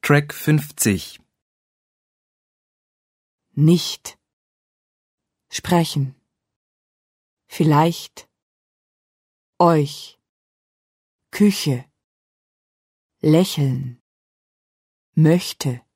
Track 50. Nicht. Sprechen. Vielleicht. Euch. Küche. Lächeln. Möchte.